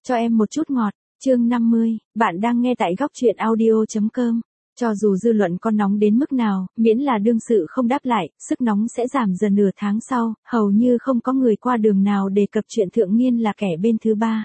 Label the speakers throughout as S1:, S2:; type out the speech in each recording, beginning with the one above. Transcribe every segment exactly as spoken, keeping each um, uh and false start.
S1: Cho em một chút ngọt, chương năm mươi, bạn đang nghe tại góc truyện audio.com. Cho dù dư luận có nóng đến mức nào, miễn là đương sự không đáp lại, sức nóng sẽ giảm dần nửa tháng sau, hầu như không có người qua đường nào đề cập chuyện Thượng Nghiên là kẻ bên thứ ba.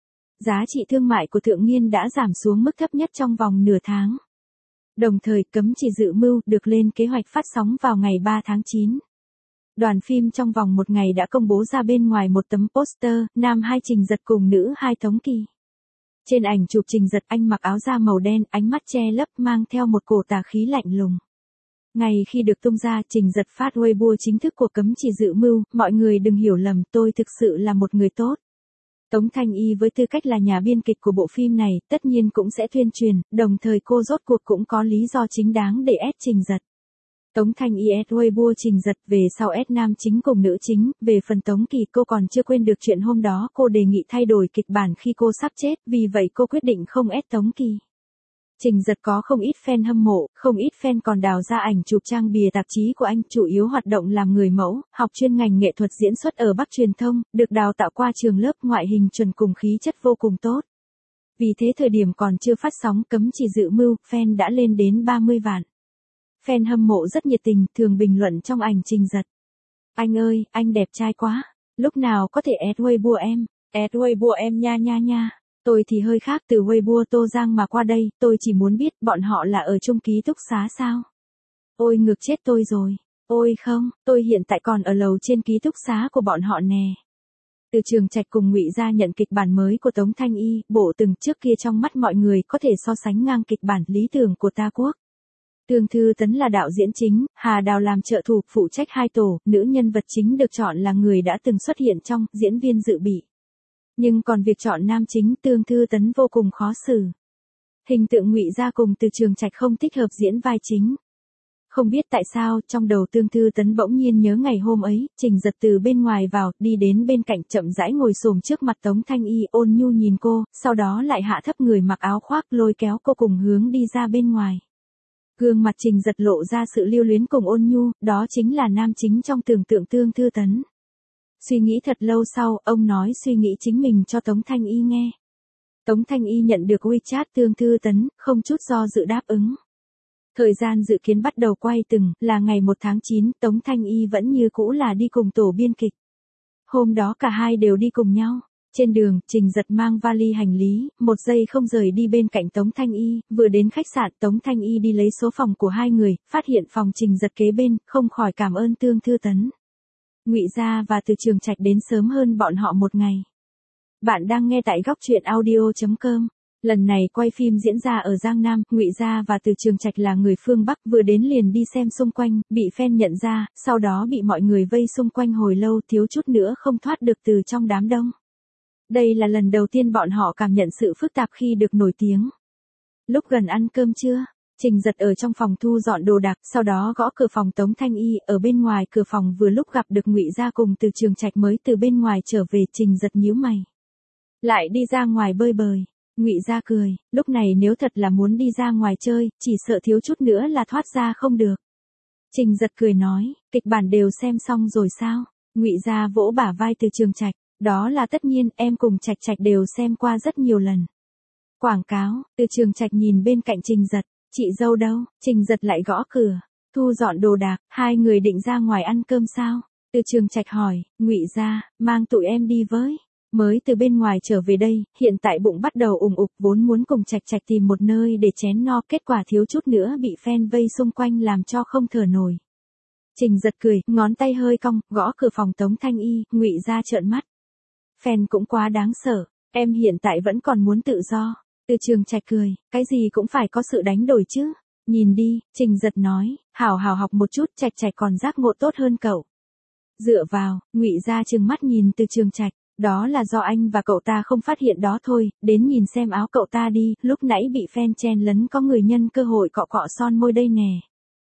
S1: Giá trị thương mại của Thượng Nghiên đã giảm xuống mức thấp nhất trong vòng nửa tháng. Đồng thời, Cấm Chỉ Dự Mưu được lên kế hoạch phát sóng vào ngày ba tháng chín. Đoàn phim trong vòng một ngày đã công bố ra bên ngoài một tấm poster, nam hai Trình Giật cùng nữ hai Tống Kỳ. Trên ảnh chụp Trình Giật anh mặc áo da màu đen, ánh mắt che lấp mang theo một cổ tà khí lạnh lùng. Ngày khi được tung ra, Trình Giật phát Weibo chính thức của Cấm Chỉ Dự Mưu, mọi người đừng hiểu lầm, tôi thực sự là một người tốt. Tống Thanh Y với tư cách là nhà biên kịch của bộ phim này, tất nhiên cũng sẽ tuyên truyền, đồng thời cô rốt cuộc cũng có lý do chính đáng để ép Trình Giật. Tống Thanh Y ép Weibo Trình Giật, về sau ép nam chính cùng nữ chính, về phần Tống Kỳ cô còn chưa quên được chuyện hôm đó cô đề nghị thay đổi kịch bản khi cô sắp chết, vì vậy cô quyết định không ép Tống Kỳ. Trình Giật có không ít fan hâm mộ, không ít fan còn đào ra ảnh chụp trang bìa tạp chí của anh, chủ yếu hoạt động làm người mẫu, học chuyên ngành nghệ thuật diễn xuất ở Bắc Truyền thông, được đào tạo qua trường lớp ngoại hình chuẩn cùng khí chất vô cùng tốt. Vì thế thời điểm còn chưa phát sóng Cấm Chỉ Dự Mưu, fan đã lên đến ba mươi vạn. Fan hâm mộ rất nhiệt tình, thường bình luận trong ảnh Trình Giật. Anh ơi, anh đẹp trai quá, lúc nào có thể add Weibo em, add Weibo em nha nha nha. Tôi thì hơi khác, từ Weibo Tô Giang mà qua đây, tôi chỉ muốn biết bọn họ là ở chung ký túc xá sao? Ôi ngược chết tôi rồi, ôi không, tôi hiện tại còn ở lầu trên ký túc xá của bọn họ nè. Từ Trường Trạch cùng Ngụy Gia nhận kịch bản mới của Tống Thanh Y, bộ từng trước kia trong mắt mọi người có thể so sánh ngang kịch bản lý tưởng của Ta Quốc. Tương Thư Tấn là đạo diễn chính, Hà Đào làm trợ thủ phụ trách hai tổ, nữ nhân vật chính được chọn là người đã từng xuất hiện trong diễn viên dự bị. Nhưng còn việc chọn nam chính, Tương Thư Tấn vô cùng khó xử. Hình tượng Ngụy Gia cùng Từ Trường Trạch không thích hợp diễn vai chính. Không biết tại sao, trong đầu Tương Thư Tấn bỗng nhiên nhớ ngày hôm ấy, Trình Giật từ bên ngoài vào, đi đến bên cạnh chậm rãi ngồi xổm trước mặt Tống Thanh Y, ôn nhu nhìn cô, sau đó lại hạ thấp người mặc áo khoác lôi kéo cô cùng hướng đi ra bên ngoài. Gương mặt Trình Giật lộ ra sự lưu luyến cùng ôn nhu, đó chính là nam chính trong tưởng tượng Tương Thư Tấn. Suy nghĩ thật lâu sau, ông nói suy nghĩ chính mình cho Tống Thanh Y nghe. Tống Thanh Y nhận được WeChat Tương Thư Tấn, không chút do dự đáp ứng. Thời gian dự kiến bắt đầu quay từng, là ngày một tháng chín, Tống Thanh Y vẫn như cũ là đi cùng tổ biên kịch. Hôm đó cả hai đều đi cùng nhau. Trên đường, Trình Giật mang vali hành lý, một giây không rời đi bên cạnh Tống Thanh Y, vừa đến khách sạn Tống Thanh Y đi lấy số phòng của hai người, phát hiện phòng Trình Giật kế bên, không khỏi cảm ơn Tương Thư Tấn. Ngụy Gia và Từ Trường Trạch đến sớm hơn bọn họ một ngày. Bạn đang nghe tại góc truyện audio.com. Lần này quay phim diễn ra ở Giang Nam, Ngụy Gia và Từ Trường Trạch là người phương Bắc, vừa đến liền đi xem xung quanh, bị fan nhận ra, sau đó bị mọi người vây xung quanh hồi lâu, thiếu chút nữa không thoát được từ trong đám đông. Đây là lần đầu tiên bọn họ cảm nhận sự phức tạp khi được nổi tiếng. Lúc gần ăn cơm trưa, Trình Giật ở trong phòng thu dọn đồ đạc, sau đó gõ cửa phòng Tống Thanh Y, ở bên ngoài cửa phòng vừa lúc gặp được Ngụy Gia cùng Từ Trường Trạch mới từ bên ngoài trở về. Trình Giật nhíu mày. Lại đi ra ngoài bơi bời. Ngụy Gia cười, lúc này nếu thật là muốn đi ra ngoài chơi, chỉ sợ thiếu chút nữa là thoát ra không được. Trình Giật cười nói, kịch bản đều xem xong rồi sao? Ngụy Gia vỗ bả vai Từ Trường Trạch, đó là tất nhiên, em cùng Trạch Trạch đều xem qua rất nhiều lần. Quảng cáo, Từ Trường Trạch nhìn bên cạnh Trình Giật, chị dâu đâu? Trình Giật lại gõ cửa, thu dọn đồ đạc, hai người định ra ngoài ăn cơm sao? Từ Trường Trạch hỏi, Ngụy Gia, mang tụi em đi với. Mới từ bên ngoài trở về đây, hiện tại bụng bắt đầu ủng ục, vốn muốn cùng Trạch Trạch tìm một nơi để chén no, kết quả thiếu chút nữa bị fan vây xung quanh làm cho không thở nổi. Trình Giật cười, ngón tay hơi cong, gõ cửa phòng Tống Thanh Y, Ngụy Gia trợn mắt. Fan cũng quá đáng sợ, em hiện tại vẫn còn muốn tự do. Từ Trường Trạch cười, cái gì cũng phải có sự đánh đổi chứ. Nhìn đi, Trình Giật nói, hảo hảo học một chút, Trạch Trạch còn giác ngộ tốt hơn cậu. Dựa vào, Ngụy Gia trừng mắt nhìn Từ Trường Trạch, đó là do anh và cậu ta không phát hiện đó thôi, đến nhìn xem áo cậu ta đi, lúc nãy bị fan chen lấn có người nhân cơ hội cọ cọ son môi đây nè.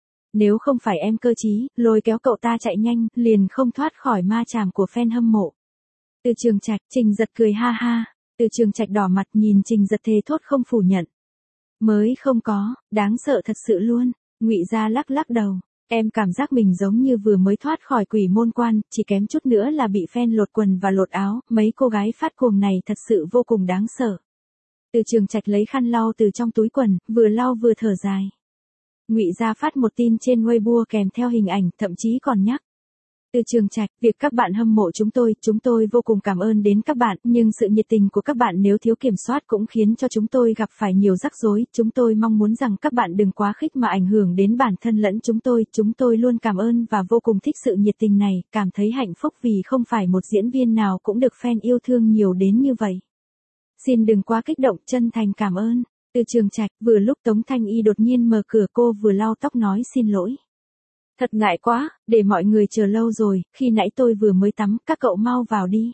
S1: Nếu không phải em cơ trí, lôi kéo cậu ta chạy nhanh, liền không thoát khỏi ma chàm của fan hâm mộ. Từ Trường Trạch, Trình Giật cười ha ha. Từ Trường Trạch đỏ mặt nhìn Trình Giật thề thốt không phủ nhận. Mới không có, đáng sợ thật sự luôn. Ngụy Gia lắc lắc đầu. Em cảm giác mình giống như vừa mới thoát khỏi quỷ môn quan, chỉ kém chút nữa là bị fan lột quần và lột áo, mấy cô gái phát cuồng này thật sự vô cùng đáng sợ. Từ Trường Trạch lấy khăn lau từ trong túi quần, vừa lau vừa thở dài. Ngụy Gia phát một tin trên Weibo kèm theo hình ảnh, thậm chí còn nhắc. Từ Trường Trạch, việc các bạn hâm mộ chúng tôi, chúng tôi vô cùng cảm ơn đến các bạn, nhưng sự nhiệt tình của các bạn nếu thiếu kiểm soát cũng khiến cho chúng tôi gặp phải nhiều rắc rối, chúng tôi mong muốn rằng các bạn đừng quá khích mà ảnh hưởng đến bản thân lẫn chúng tôi, chúng tôi luôn cảm ơn và vô cùng thích sự nhiệt tình này, cảm thấy hạnh phúc vì không phải một diễn viên nào cũng được fan yêu thương nhiều đến như vậy. Xin đừng quá kích động, chân thành cảm ơn. Từ Trường Trạch, vừa lúc Tống Thanh Y đột nhiên mở cửa, cô vừa lau tóc nói xin lỗi. Thật ngại quá, để mọi người chờ lâu rồi, khi nãy tôi vừa mới tắm, các cậu mau vào đi.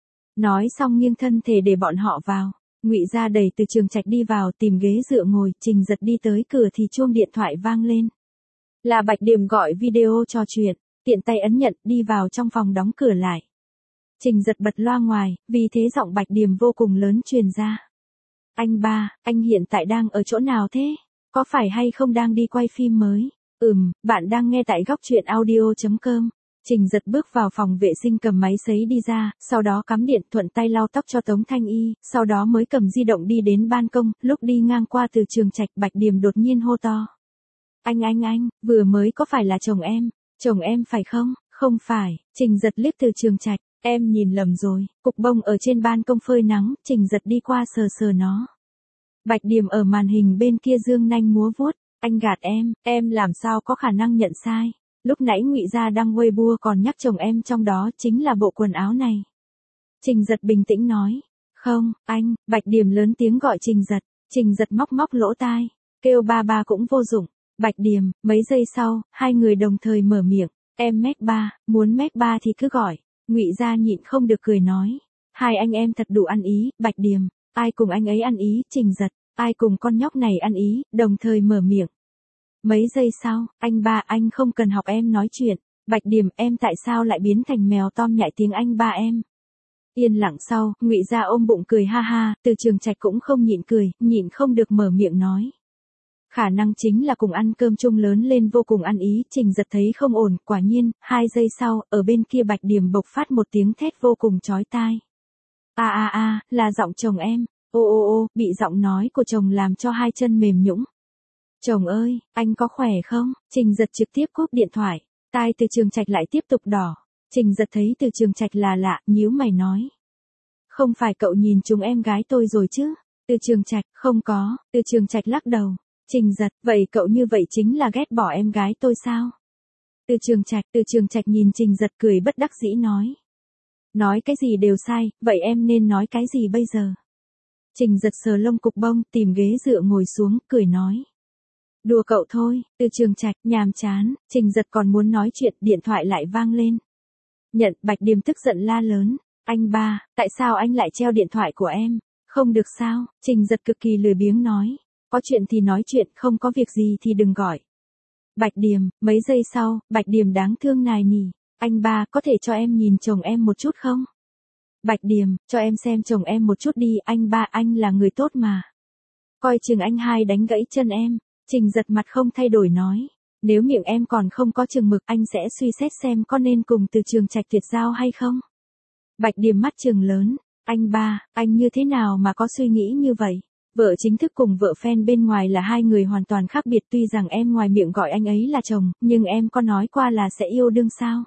S1: Nói xong nghiêng thân thể để bọn họ vào. Ngụy Gia đẩy Từ Trường Trạch đi vào, tìm ghế dựa ngồi, Trình Giật đi tới cửa thì chuông điện thoại vang lên. Là Bạch Điềm gọi video trò chuyện, tiện tay ấn nhận, đi vào trong phòng đóng cửa lại. Trình Giật bật loa ngoài, vì thế giọng Bạch Điềm vô cùng lớn truyền ra. Anh ba, anh hiện tại đang ở chỗ nào thế? Có phải hay không đang đi quay phim mới? Ừm, bạn đang nghe tại góc truyện audio chấm com. Trình Giật bước vào phòng vệ sinh cầm máy sấy đi ra, sau đó cắm điện thuận tay lau tóc cho Tống Thanh Y, sau đó mới cầm di động đi đến ban công, lúc đi ngang qua Từ Trường Trạch Bạch Điềm đột nhiên hô to. Anh anh anh, vừa mới có phải là chồng em? Chồng em phải không? Không phải, Trình Giật liếc Từ Trường Trạch, em nhìn lầm rồi, cục bông ở trên ban công phơi nắng, Trình Giật đi qua sờ sờ nó. Bạch Điềm ở màn hình bên kia giương nanh múa vuốt. Anh gạt em, em làm sao có khả năng nhận sai. Lúc nãy Ngụy Gia đăng Weibo còn nhắc chồng em trong đó chính là bộ quần áo này. Trình Giật bình tĩnh nói. Không, anh, Bạch Điềm lớn tiếng gọi Trình Giật. Trình Giật móc móc lỗ tai. Kêu ba ba cũng vô dụng. Bạch Điềm, mấy giây sau, hai người đồng thời mở miệng. Em mét ba, muốn mét ba thì cứ gọi. Ngụy Gia nhịn không được cười nói. Hai anh em thật đủ ăn ý, Bạch Điềm. Ai cùng anh ấy ăn ý, Trình Giật. Ai cùng con nhóc này ăn ý, đồng thời mở miệng. Mấy giây sau, anh ba anh không cần học em nói chuyện. Bạch Điềm em tại sao lại biến thành mèo Tom nhại tiếng anh ba em. Yên lặng sau, Ngụy Gia ôm bụng cười ha ha, Từ Trường Trạch cũng không nhịn cười, nhịn không được mở miệng nói. Khả năng chính là cùng ăn cơm chung lớn lên vô cùng ăn ý, Trình Giật thấy không ổn, quả nhiên, hai giây sau, ở bên kia Bạch Điềm bộc phát một tiếng thét vô cùng chói tai. A a a, là giọng chồng em. Ô ô ô, bị giọng nói của chồng làm cho hai chân mềm nhũn. Chồng ơi, anh có khỏe không? Trình Giật trực tiếp cúp điện thoại. Tai Từ Trường Trạch lại tiếp tục đỏ. Trình Giật thấy Từ Trường Trạch là lạ, nhíu mày nói. Không phải cậu nhìn chúng em gái tôi rồi chứ? Từ Trường Trạch, không có. Từ Trường Trạch lắc đầu. Trình Giật, vậy cậu như vậy chính là ghét bỏ em gái tôi sao? Từ Trường Trạch, Từ Trường Trạch nhìn Trình Giật cười bất đắc dĩ nói. Nói cái gì đều sai, vậy em nên nói cái gì bây giờ? Trình Giật sờ lông cục bông, tìm ghế dựa ngồi xuống, cười nói. Đùa cậu thôi. Từ Trường Trạch, nhàm chán, Trình Giật còn muốn nói chuyện, điện thoại lại vang lên. Nhận, Bạch Điềm tức giận la lớn. Anh ba, tại sao anh lại treo điện thoại của em? Không được sao? Trình Giật cực kỳ lười biếng nói. Có chuyện thì nói chuyện, không có việc gì thì đừng gọi. Bạch Điềm, mấy giây sau, Bạch Điềm đáng thương nài nỉ. Anh ba, có thể cho em nhìn chồng em một chút không? Bạch Điềm, cho em xem chồng em một chút đi, anh ba anh là người tốt mà. Coi chừng anh hai đánh gãy chân em. Trình Giật mặt không thay đổi nói. Nếu miệng em còn không có chừng mực anh sẽ suy xét xem có nên cùng Từ Trường Trạch tuyệt giao hay không. Bạch Điềm mắt trừng lớn. Anh ba, anh như thế nào mà có suy nghĩ như vậy? Vợ chính thức cùng vợ fan bên ngoài là hai người hoàn toàn khác biệt, tuy rằng em ngoài miệng gọi anh ấy là chồng, nhưng em có nói qua là sẽ yêu đương sao?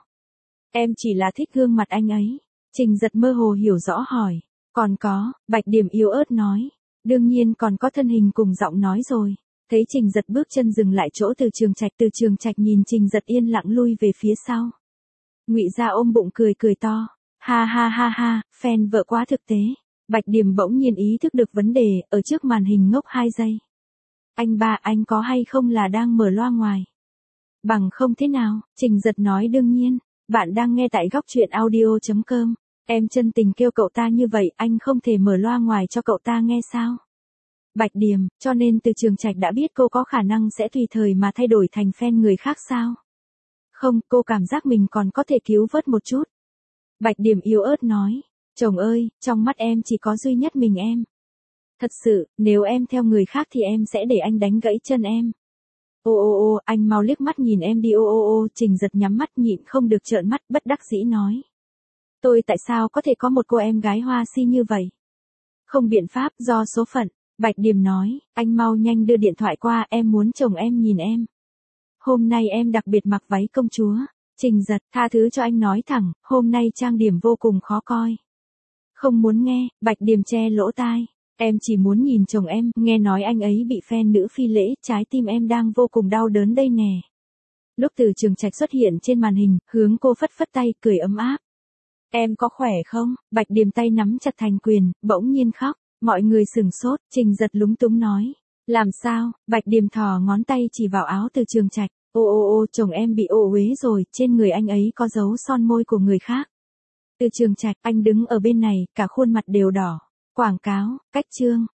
S1: Em chỉ là thích gương mặt anh ấy. Trình Giật mơ hồ hiểu rõ hỏi. Còn có, Bạch Điềm yếu ớt nói. Đương nhiên còn có thân hình cùng giọng nói rồi. Thấy Trình Giật bước chân dừng lại chỗ Từ Trường Trạch, Từ Trường Trạch nhìn Trình Giật yên lặng lui về phía sau. Ngụy Gia ôm bụng cười cười to. Ha ha ha ha, fan vợ quá thực tế. Bạch Điềm bỗng nhiên ý thức được vấn đề, ở trước màn hình ngốc hai giây. Anh ba anh có hay không là đang mở loa ngoài? Bằng không thế nào, Trình Giật nói đương nhiên. Bạn đang nghe tại góc truyện audio chấm com. Em chân tình kêu cậu ta như vậy, anh không thể mở loa ngoài cho cậu ta nghe sao? Bạch Điềm, cho nên Từ Trường Trạch đã biết cô có khả năng sẽ tùy thời mà thay đổi thành fan người khác sao? Không, cô cảm giác mình còn có thể cứu vớt một chút. Bạch Điềm yếu ớt nói. Chồng ơi, trong mắt em chỉ có duy nhất mình em. Thật sự, nếu em theo người khác thì em sẽ để anh đánh gãy chân em. Ô ô ô, anh mau liếc mắt nhìn em đi ô ô ô, Trình Giật nhắm mắt nhịn không được trợn mắt bất đắc dĩ nói. Tôi tại sao có thể có một cô em gái hoa si như vậy? Không biện pháp, do số phận. Bạch Điềm nói, anh mau nhanh đưa điện thoại qua, em muốn chồng em nhìn em. Hôm nay em đặc biệt mặc váy công chúa. Trình Giật, tha thứ cho anh nói thẳng, hôm nay trang điểm vô cùng khó coi. Không muốn nghe, Bạch Điềm che lỗ tai. Em chỉ muốn nhìn chồng em, nghe nói anh ấy bị fan nữ phi lễ, trái tim em đang vô cùng đau đớn đây nè. Lúc Từ Trường Trạch xuất hiện trên màn hình, hướng cô phất phất tay, cười ấm áp. Em có khỏe không? Bạch Điềm tay nắm chặt thành quyền, bỗng nhiên khóc. Mọi người sửng sốt, Trình Giật lúng túng nói. Làm sao? Bạch Điềm thò ngón tay chỉ vào áo Từ Trường Trạch. Ô ô ô, chồng em bị ô uế rồi, trên người anh ấy có dấu son môi của người khác. Từ Trường Trạch, anh đứng ở bên này, cả khuôn mặt đều đỏ. Quảng cáo, cách chương.